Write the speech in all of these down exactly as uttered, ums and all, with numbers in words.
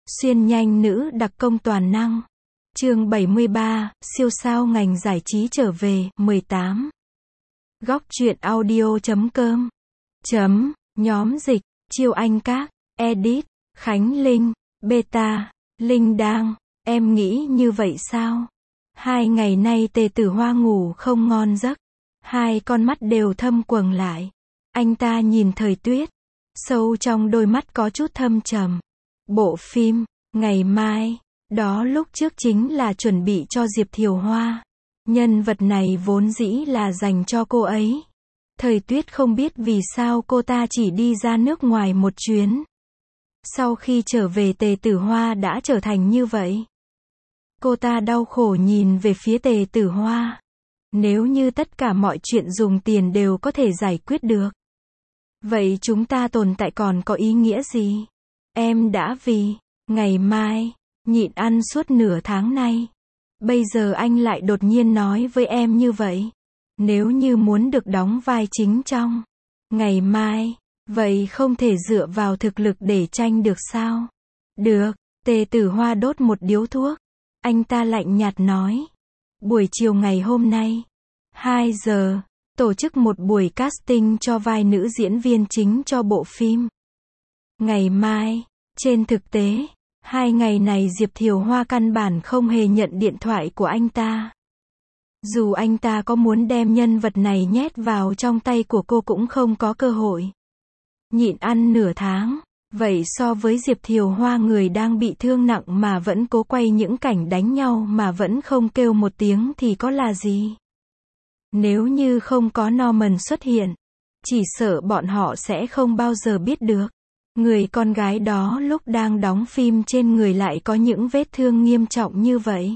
Xuyên nhanh nữ đặc công toàn năng. Chương bảy mươi ba, siêu sao ngành giải trí trở về, mười tám. Góc truyện audio chấm com. Chấm, nhóm dịch, Chiêu Anh Các, edit, Khánh Linh, beta, Linh Đang, em nghĩ như vậy sao? Hai ngày nay Tề Tử Hoa ngủ không ngon giấc. Hai con mắt đều thâm quầng lại. Anh ta nhìn Thời Tuyết. Sâu trong đôi mắt có chút thâm trầm. Bộ phim, ngày mai, đó lúc trước chính là chuẩn bị cho Diệp Thiều Hoa. Nhân vật này vốn dĩ là dành cho cô ấy. Thời Tuyết không biết vì sao cô ta chỉ đi ra nước ngoài một chuyến. Sau khi trở về Tề Tử Hoa đã trở thành như vậy. Cô ta đau khổ nhìn về phía Tề Tử Hoa. Nếu như tất cả mọi chuyện dùng tiền đều có thể giải quyết được, vậy chúng ta tồn tại còn có ý nghĩa gì? Em đã vì ngày mai nhịn ăn suốt nửa tháng nay. Bây giờ anh lại đột nhiên nói với em như vậy. Nếu như muốn được đóng vai chính trong ngày mai, vậy không thể dựa vào thực lực để tranh được sao? Được, Tề Tử Hoa đốt một điếu thuốc. Anh ta lạnh nhạt nói. Buổi chiều ngày hôm nay, hai giờ, tổ chức một buổi casting cho vai nữ diễn viên chính cho bộ phim. Ngày mai, trên thực tế, hai ngày này Diệp Thiều Hoa căn bản không hề nhận điện thoại của anh ta. Dù anh ta có muốn đem nhân vật này nhét vào trong tay của cô cũng không có cơ hội. Nhịn ăn nửa tháng, vậy so với Diệp Thiều Hoa người đang bị thương nặng mà vẫn cố quay những cảnh đánh nhau mà vẫn không kêu một tiếng thì có là gì? Nếu như không có Norman xuất hiện, chỉ sợ bọn họ sẽ không bao giờ biết được. Người con gái đó lúc đang đóng phim trên người lại có những vết thương nghiêm trọng như vậy.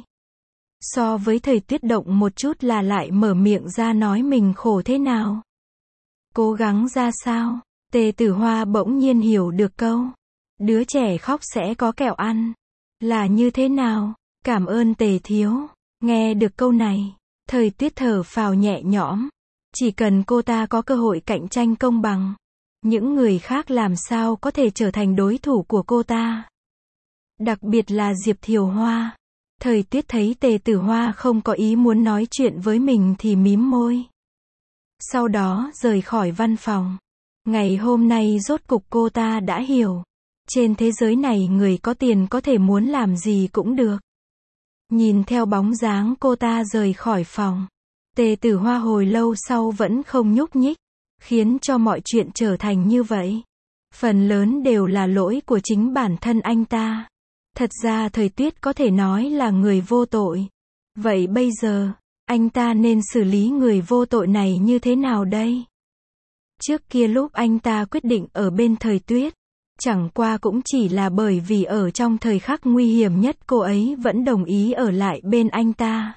So với Thời Tuyết động một chút là lại mở miệng ra nói mình khổ thế nào. Cố gắng ra sao? Tề Tử Hoa bỗng nhiên hiểu được câu. Đứa trẻ khóc sẽ có kẹo ăn. Là như thế nào? Cảm ơn Tề thiếu. Nghe được câu này, Thời Tuyết thở phào nhẹ nhõm. Chỉ cần cô ta có cơ hội cạnh tranh công bằng, những người khác làm sao có thể trở thành đối thủ của cô ta. Đặc biệt là Diệp Thiều Hoa. Thời Tuyết thấy Tề Tử Hoa không có ý muốn nói chuyện với mình thì mím môi. Sau đó rời khỏi văn phòng. Ngày hôm nay rốt cục cô ta đã hiểu. Trên thế giới này người có tiền có thể muốn làm gì cũng được. Nhìn theo bóng dáng cô ta rời khỏi phòng. Tề Tử Hoa hồi lâu sau vẫn không nhúc nhích. Khiến cho mọi chuyện trở thành như vậy. Phần lớn đều là lỗi của chính bản thân anh ta. Thật ra Thời Tuyết có thể nói là người vô tội. Vậy bây giờ, anh ta nên xử lý người vô tội này như thế nào đây? Trước kia lúc anh ta quyết định ở bên Thời Tuyết, chẳng qua cũng chỉ là bởi vì ở trong thời khắc nguy hiểm nhất cô ấy vẫn đồng ý ở lại bên anh ta.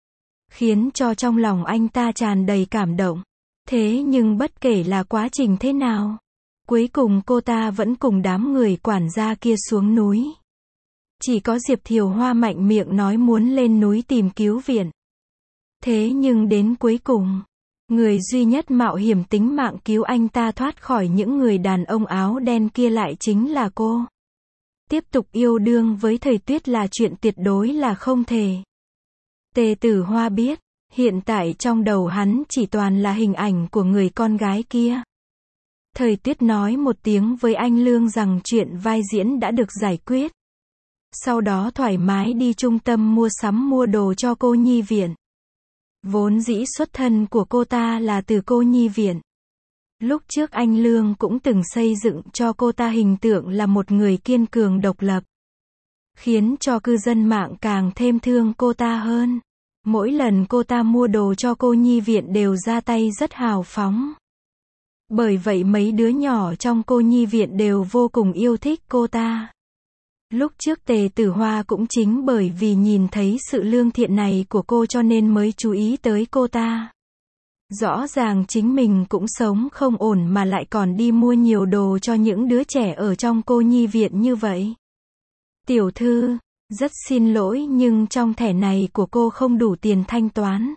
Khiến cho trong lòng anh ta tràn đầy cảm động. Thế nhưng bất kể là quá trình thế nào, cuối cùng cô ta vẫn cùng đám người quản gia kia xuống núi. Chỉ có Diệp Thiều Hoa mạnh miệng nói muốn lên núi tìm cứu viện. Thế nhưng đến cuối cùng, người duy nhất mạo hiểm tính mạng cứu anh ta thoát khỏi những người đàn ông áo đen kia lại chính là cô. Tiếp tục yêu đương với Thời Tuyết là chuyện tuyệt đối là không thể. Tề Tử Hoa biết, hiện tại trong đầu hắn chỉ toàn là hình ảnh của người con gái kia. Thời Tuyết nói một tiếng với anh Lương rằng chuyện vai diễn đã được giải quyết. Sau đó thoải mái đi trung tâm mua sắm mua đồ cho cô nhi viện. Vốn dĩ xuất thân của cô ta là từ cô nhi viện. Lúc trước anh Lương cũng từng xây dựng cho cô ta hình tượng là một người kiên cường độc lập. Khiến cho cư dân mạng càng thêm thương cô ta hơn. Mỗi lần cô ta mua đồ cho cô nhi viện đều ra tay rất hào phóng. Bởi vậy mấy đứa nhỏ trong cô nhi viện đều vô cùng yêu thích cô ta. Lúc trước Tề Tử Hoa cũng chính bởi vì nhìn thấy sự lương thiện này của cô cho nên mới chú ý tới cô ta. Rõ ràng chính mình cũng sống không ổn mà lại còn đi mua nhiều đồ cho những đứa trẻ ở trong cô nhi viện như vậy. Tiểu thư, rất xin lỗi nhưng trong thẻ này của cô không đủ tiền thanh toán.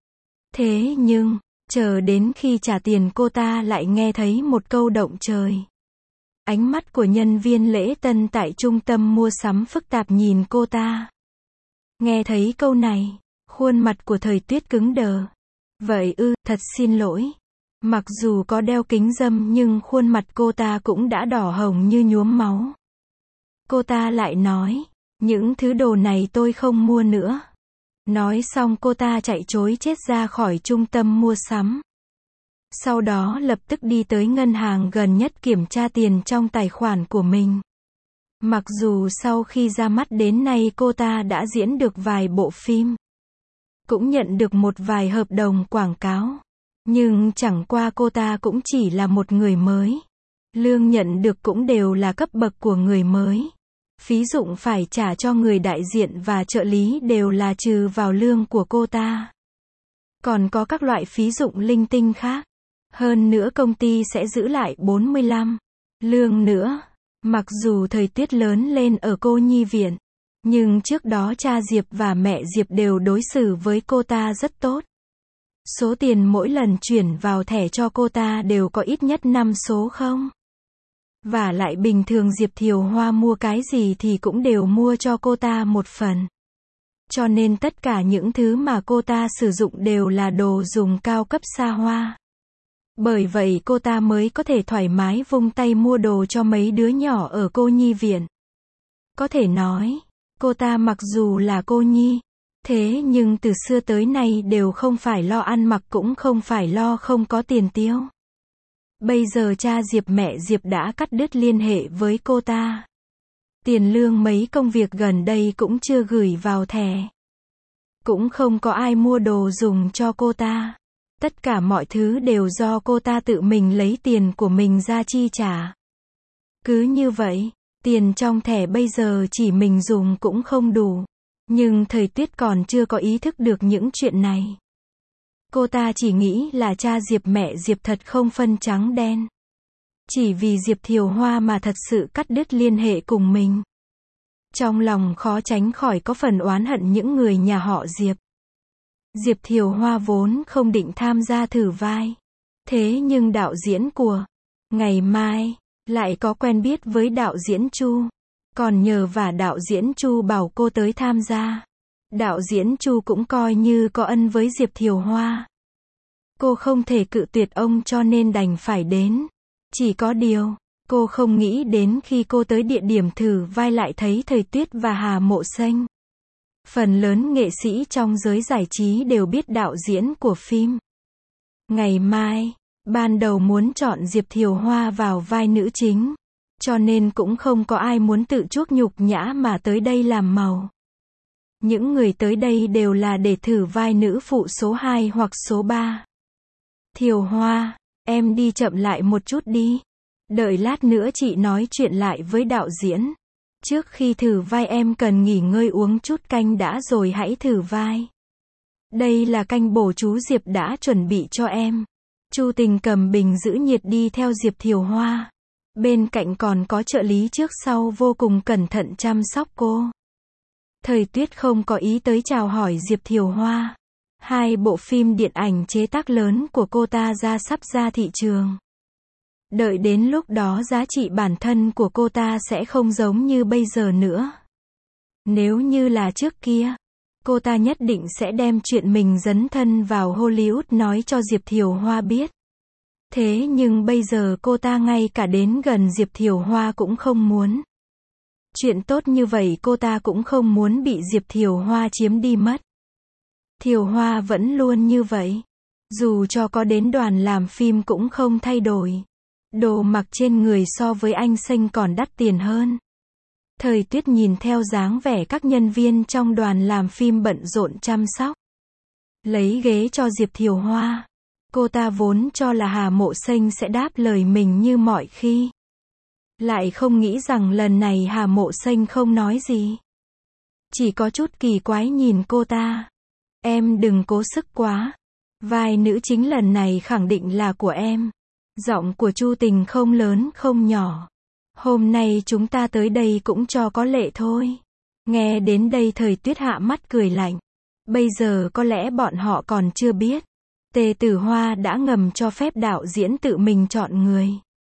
Thế nhưng, chờ đến khi trả tiền cô ta lại nghe thấy một câu động trời. Ánh mắt của nhân viên lễ tân tại trung tâm mua sắm phức tạp nhìn cô ta. Nghe thấy câu này, khuôn mặt của Thời Tuyết cứng đờ. Vậy ư, thật xin lỗi. Mặc dù có đeo kính râm nhưng khuôn mặt cô ta cũng đã đỏ hồng như nhuốm máu. Cô ta lại nói, những thứ đồ này tôi không mua nữa. Nói xong cô ta chạy trối chết ra khỏi trung tâm mua sắm. Sau đó lập tức đi tới ngân hàng gần nhất kiểm tra tiền trong tài khoản của mình. Mặc dù sau khi ra mắt đến nay cô ta đã diễn được vài bộ phim, cũng nhận được một vài hợp đồng quảng cáo, nhưng chẳng qua cô ta cũng chỉ là một người mới. Lương nhận được cũng đều là cấp bậc của người mới. Phí dụng phải trả cho người đại diện và trợ lý đều là trừ vào lương của cô ta. Còn có các loại phí dụng linh tinh khác. Hơn nữa công ty sẽ giữ lại bốn mươi lăm lương nữa. Mặc dù Thời Tuyết lớn lên ở cô nhi viện, nhưng trước đó cha Diệp và mẹ Diệp đều đối xử với cô ta rất tốt. Số tiền mỗi lần chuyển vào thẻ cho cô ta đều có ít nhất năm số không. Và lại bình thường Diệp Thiều Hoa mua cái gì thì cũng đều mua cho cô ta một phần. Cho nên tất cả những thứ mà cô ta sử dụng đều là đồ dùng cao cấp xa hoa. Bởi vậy cô ta mới có thể thoải mái vung tay mua đồ cho mấy đứa nhỏ ở cô nhi viện. Có thể nói, cô ta mặc dù là cô nhi, thế nhưng từ xưa tới nay đều không phải lo ăn mặc cũng không phải lo không có tiền tiêu. Bây giờ cha Diệp mẹ Diệp đã cắt đứt liên hệ với cô ta. Tiền lương mấy công việc gần đây cũng chưa gửi vào thẻ. Cũng không có ai mua đồ dùng cho cô ta. Tất cả mọi thứ đều do cô ta tự mình lấy tiền của mình ra chi trả. Cứ như vậy, tiền trong thẻ bây giờ chỉ mình dùng cũng không đủ. Nhưng Thời Tuyết còn chưa có ý thức được những chuyện này. Cô ta chỉ nghĩ là cha Diệp mẹ Diệp thật không phân trắng đen. Chỉ vì Diệp Thiều Hoa mà thật sự cắt đứt liên hệ cùng mình. Trong lòng khó tránh khỏi có phần oán hận những người nhà họ Diệp. Diệp Thiều Hoa vốn không định tham gia thử vai. Thế nhưng đạo diễn của Ngày Mai lại có quen biết với đạo diễn Chu. Còn nhờ vả đạo diễn Chu bảo cô tới tham gia. Đạo diễn Chu cũng coi như có ân với Diệp Thiều Hoa. Cô không thể cự tuyệt ông cho nên đành phải đến. Chỉ có điều, cô không nghĩ đến khi cô tới địa điểm thử vai lại thấy Thời Tuyết và Hà Mộ Xanh. Phần lớn nghệ sĩ trong giới giải trí đều biết đạo diễn của phim Ngày Mai. Ban đầu muốn chọn Diệp Thiều Hoa vào vai nữ chính. Cho nên cũng không có ai muốn tự chuốc nhục nhã mà tới đây làm màu. Những người tới đây đều là để thử vai nữ phụ số hai hoặc số ba. Thiều Hoa, em đi chậm lại một chút đi. Đợi lát nữa chị nói chuyện lại với đạo diễn. Trước khi thử vai em cần nghỉ ngơi uống chút canh đã rồi hãy thử vai. Đây là canh bổ chú Diệp đã chuẩn bị cho em. Chu Tình cầm bình giữ nhiệt đi theo Diệp Thiều Hoa. Bên cạnh còn có trợ lý trước sau vô cùng cẩn thận chăm sóc cô. Thời Tuyết không có ý tới chào hỏi Diệp Thiều Hoa. Hai bộ phim điện ảnh chế tác lớn của cô ta ra sắp ra thị trường. Đợi đến lúc đó giá trị bản thân của cô ta sẽ không giống như bây giờ nữa. Nếu như là trước kia, cô ta nhất định sẽ đem chuyện mình dấn thân vào Hollywood nói cho Diệp Thiều Hoa biết. Thế nhưng bây giờ cô ta ngay cả đến gần Diệp Thiều Hoa cũng không muốn. Chuyện tốt như vậy cô ta cũng không muốn bị Diệp Thiều Hoa chiếm đi mất. Thiều Hoa vẫn luôn như vậy. Dù cho có đến đoàn làm phim cũng không thay đổi. Đồ mặc trên người so với anh Xanh còn đắt tiền hơn. Thời Tuyết nhìn theo dáng vẻ các nhân viên trong đoàn làm phim bận rộn chăm sóc. Lấy ghế cho Diệp Thiều Hoa. Cô ta vốn cho là Hà Mộ Xanh sẽ đáp lời mình như mọi khi. Lại không nghĩ rằng lần này Hà Mộ Xanh không nói gì. Chỉ có chút kỳ quái nhìn cô ta. Em đừng cố sức quá. Vai nữ chính lần này khẳng định là của em. Giọng của Chu Tình không lớn không nhỏ. Hôm nay chúng ta tới đây cũng cho có lệ thôi. Nghe đến đây Thời Tuyết hạ mắt cười lạnh. Bây giờ có lẽ bọn họ còn chưa biết. Tề Tử Hoa đã ngầm cho phép đạo diễn tự mình chọn người.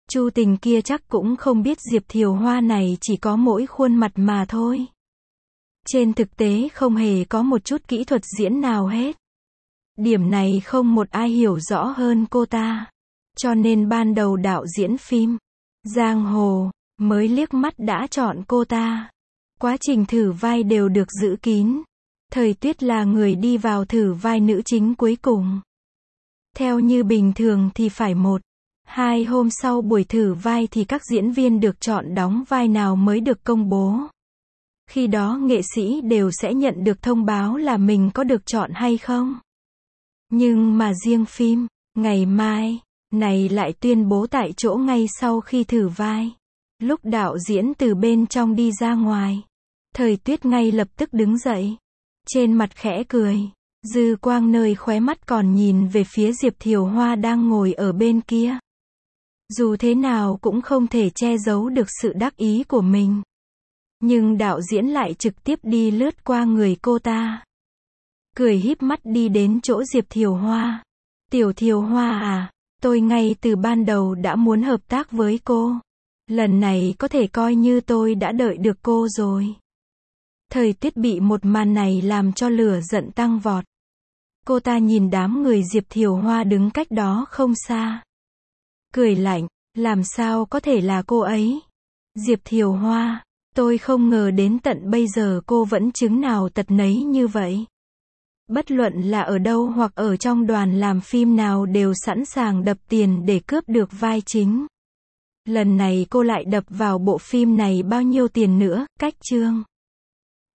Chu Tình kia chắc cũng không biết Diệp Thiều Hoa này chỉ có mỗi khuôn mặt mà thôi. Trên thực tế không hề có một chút kỹ thuật diễn nào hết. Điểm này không một ai hiểu rõ hơn cô ta. Cho nên ban đầu đạo diễn phim Giang Hồ mới liếc mắt đã chọn cô ta. Quá trình thử vai đều được giữ kín. Thời Tuyết là người đi vào thử vai nữ chính cuối cùng. Theo như bình thường thì phải một, hai hôm sau buổi thử vai thì các diễn viên được chọn đóng vai nào mới được công bố. Khi đó nghệ sĩ đều sẽ nhận được thông báo là mình có được chọn hay không. Nhưng mà riêng phim Ngày Mai này lại tuyên bố tại chỗ ngay sau khi thử vai. Lúc đạo diễn từ bên trong đi ra ngoài, Thời Tuyết ngay lập tức đứng dậy. Trên mặt khẽ cười. Dư quang nơi khóe mắt còn nhìn về phía Diệp Thiều Hoa đang ngồi ở bên kia. Dù thế nào cũng không thể che giấu được sự đắc ý của mình. Nhưng đạo diễn lại trực tiếp đi lướt qua người cô ta. Cười híp mắt đi đến chỗ Diệp Thiều Hoa. Tiểu Thiều Hoa à, tôi ngay từ ban đầu đã muốn hợp tác với cô. Lần này có thể coi như tôi đã đợi được cô rồi. Thời Tuyết bị một màn này làm cho lửa giận tăng vọt. Cô ta nhìn đám người Diệp Thiều Hoa đứng cách đó không xa. Cười lạnh, làm sao có thể là cô ấy? Diệp Thiều Hoa, tôi không ngờ đến tận bây giờ cô vẫn chứng nào tật nấy như vậy. Bất luận là ở đâu hoặc ở trong đoàn làm phim nào đều sẵn sàng đập tiền để cướp được vai chính. Lần này cô lại đập vào bộ phim này bao nhiêu tiền nữa, cách chương.